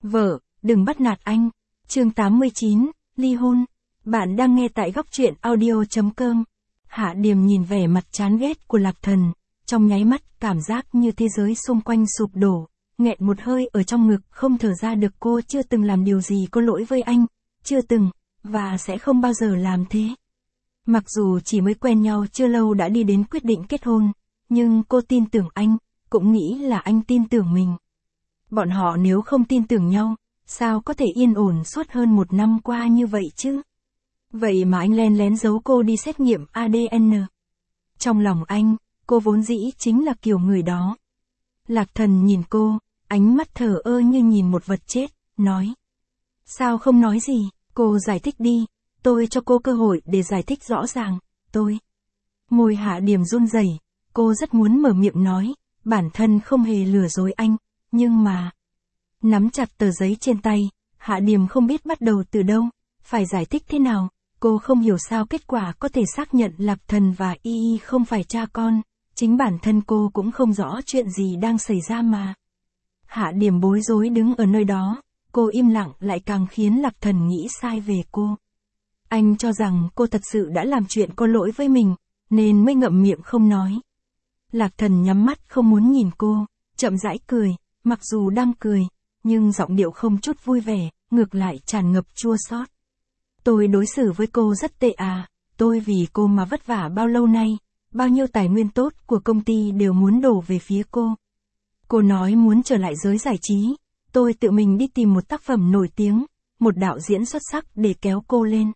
Vợ, đừng bắt nạt anh. Chương 89, ly hôn. Bạn đang nghe tại góc truyện audio.com. Hạ Điềm nhìn vẻ mặt chán ghét của Lạc Thần, trong nháy mắt cảm giác như thế giới xung quanh sụp đổ, nghẹn một hơi ở trong ngực không thở ra được. Cô chưa từng làm điều gì có lỗi với anh, chưa từng, và sẽ không bao giờ làm thế. Mặc dù chỉ mới quen nhau chưa lâu đã đi đến quyết định kết hôn, nhưng cô tin tưởng anh, cũng nghĩ là anh tin tưởng mình. Bọn họ nếu không tin tưởng nhau, sao có thể yên ổn suốt hơn 1 năm qua như vậy chứ? Vậy mà anh len lén giấu cô đi xét nghiệm ADN. Trong lòng anh, cô vốn dĩ chính là kiểu người đó. Lạc Thần nhìn cô, ánh mắt thờ ơ như nhìn một vật chết, nói. Sao không nói gì, cô giải thích đi, tôi cho cô cơ hội để giải thích rõ ràng, tôi. Môi Hạ Điềm run rẩy, cô rất muốn mở miệng nói, bản thân không hề lừa dối anh, nhưng mà... Nắm chặt tờ giấy trên tay, Hạ Điềm không biết bắt đầu từ đâu, phải giải thích thế nào, cô không hiểu sao kết quả có thể xác nhận Lạc Thần và Y không phải cha con, chính bản thân cô cũng không rõ chuyện gì đang xảy ra mà. Hạ Điềm bối rối đứng ở nơi đó, cô im lặng lại càng khiến Lạc Thần nghĩ sai về cô. Anh cho rằng cô thật sự đã làm chuyện có lỗi với mình, nên mới ngậm miệng không nói. Lạc Thần nhắm mắt không muốn nhìn cô, chậm rãi cười, mặc dù đang cười, nhưng giọng điệu không chút vui vẻ, ngược lại tràn ngập chua xót. Tôi đối xử với cô rất tệ à, tôi vì cô mà vất vả bao lâu nay, bao nhiêu tài nguyên tốt của công ty đều muốn đổ về phía cô. Cô nói muốn trở lại giới giải trí, tôi tự mình đi tìm một tác phẩm nổi tiếng, một đạo diễn xuất sắc để kéo cô lên.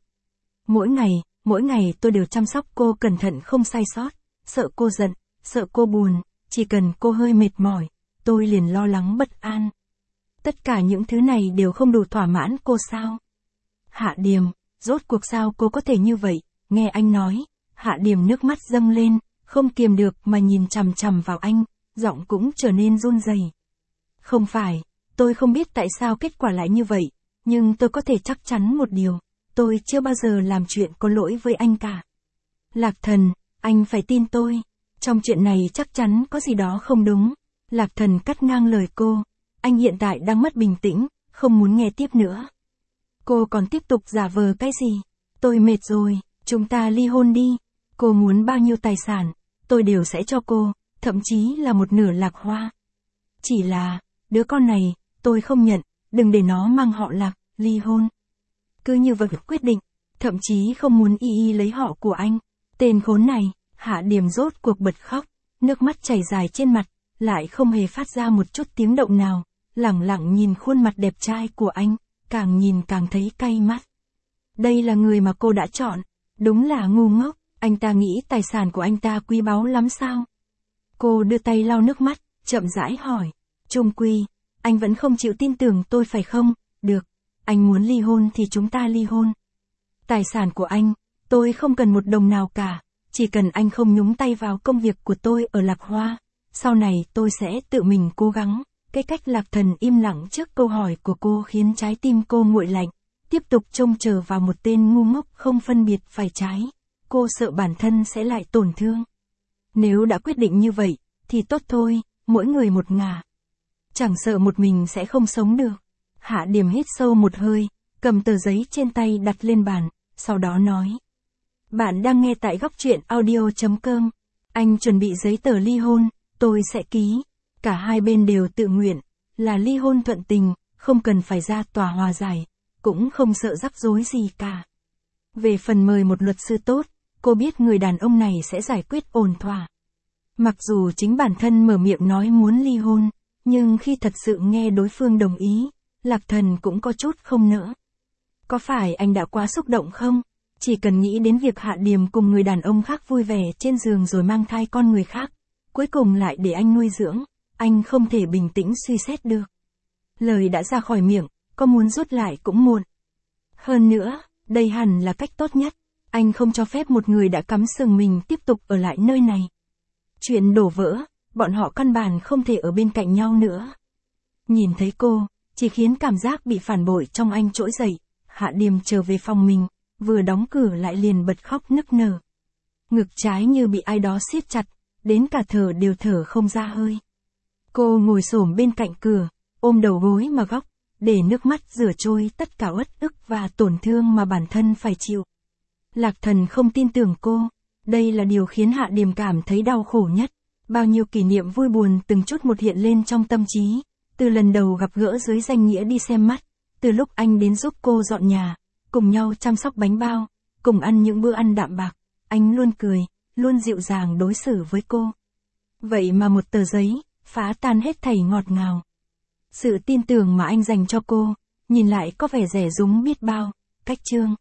Mỗi ngày tôi đều chăm sóc cô cẩn thận không sai sót, sợ cô giận, sợ cô buồn, chỉ cần cô hơi mệt mỏi, tôi liền lo lắng bất an. Tất cả những thứ này đều không đủ thỏa mãn cô sao? Hạ Điềm, rốt cuộc sao cô có thể như vậy? Nghe anh nói, Hạ Điềm nước mắt dâng lên, không kiềm được mà nhìn chằm chằm vào anh, giọng cũng trở nên run rẩy. Không phải, tôi không biết tại sao kết quả lại như vậy, nhưng tôi có thể chắc chắn một điều, tôi chưa bao giờ làm chuyện có lỗi với anh cả. Lạc Thần, anh phải tin tôi, trong chuyện này chắc chắn có gì đó không đúng. Lạc Thần cắt ngang lời cô, anh hiện tại đang mất bình tĩnh, không muốn nghe tiếp nữa. Cô còn tiếp tục giả vờ cái gì? Tôi mệt rồi, chúng ta ly hôn đi. Cô muốn bao nhiêu tài sản, tôi đều sẽ cho cô, thậm chí là 1/2 Lạc Hoa. Chỉ là, đứa con này, tôi không nhận, đừng để nó mang họ Lạc, ly hôn. Cứ như vậy quyết định, thậm chí không muốn Y lấy họ của anh. Tên khốn này, Hạ Điềm rốt cuộc bật khóc, nước mắt chảy dài trên mặt, lại không hề phát ra một chút tiếng động nào, lẳng lặng nhìn khuôn mặt đẹp trai của anh, càng nhìn càng thấy cay mắt. Đây là người mà cô đã chọn, đúng là ngu ngốc, anh ta nghĩ tài sản của anh ta quý báu lắm sao? Cô đưa tay lau nước mắt, chậm rãi hỏi, chung quy, anh vẫn không chịu tin tưởng tôi phải không? Được, anh muốn ly hôn thì chúng ta ly hôn. Tài sản của anh, tôi không cần 1 đồng nào cả, chỉ cần anh không nhúng tay vào công việc của tôi ở Lạc Hoa, sau này tôi sẽ tự mình cố gắng. Cái cách Lạc Thần im lặng trước câu hỏi của cô khiến trái tim cô nguội lạnh, tiếp tục trông chờ vào một tên ngu ngốc không phân biệt phải trái. Cô sợ bản thân sẽ lại tổn thương. Nếu đã quyết định như vậy, thì tốt thôi, mỗi người một ngả. Chẳng sợ một mình sẽ không sống được. Hạ Điềm hít sâu một hơi, cầm tờ giấy trên tay đặt lên bàn, sau đó nói. Bạn đang nghe tại góc truyện audio.com. Anh chuẩn bị giấy tờ ly hôn, tôi sẽ ký. Cả hai bên đều tự nguyện, là ly hôn thuận tình, không cần phải ra tòa hòa giải, cũng không sợ rắc rối gì cả. Về phần mời một luật sư tốt, cô biết người đàn ông này sẽ giải quyết ổn thỏa. Mặc dù chính bản thân mở miệng nói muốn ly hôn, nhưng khi thật sự nghe đối phương đồng ý, Lạc Thần cũng có chút không nỡ. Có phải anh đã quá xúc động không? Chỉ cần nghĩ đến việc Hạ Điềm cùng người đàn ông khác vui vẻ trên giường rồi mang thai con người khác, cuối cùng lại để anh nuôi dưỡng. Anh không thể bình tĩnh suy xét được. Lời đã ra khỏi miệng, có muốn rút lại cũng muộn. Hơn nữa, đây hẳn là cách tốt nhất. Anh không cho phép một người đã cắm sừng mình tiếp tục ở lại nơi này. Chuyện đổ vỡ, bọn họ căn bản không thể ở bên cạnh nhau nữa. Nhìn thấy cô, chỉ khiến cảm giác bị phản bội trong anh trỗi dậy. Hạ Điềm trở về phòng mình, vừa đóng cửa lại liền bật khóc nức nở. Ngực trái như bị ai đó siết chặt, đến cả thở đều thở không ra hơi. Cô ngồi xổm bên cạnh cửa, ôm đầu gối mà khóc, để nước mắt rửa trôi tất cả uất ức và tổn thương mà bản thân phải chịu. Lạc Thần không tin tưởng cô, đây là điều khiến Hạ Điềm cảm thấy đau khổ nhất. Bao nhiêu kỷ niệm vui buồn từng chút một hiện lên trong tâm trí, từ lần đầu gặp gỡ dưới danh nghĩa đi xem mắt, từ lúc anh đến giúp cô dọn nhà, cùng nhau chăm sóc bánh bao, cùng ăn những bữa ăn đạm bạc, anh luôn cười, luôn dịu dàng đối xử với cô. Vậy mà một tờ giấy, phá tan hết thảy ngọt ngào. Sự tin tưởng mà anh dành cho cô, nhìn lại có vẻ rẻ rúng biết bao. Cách chương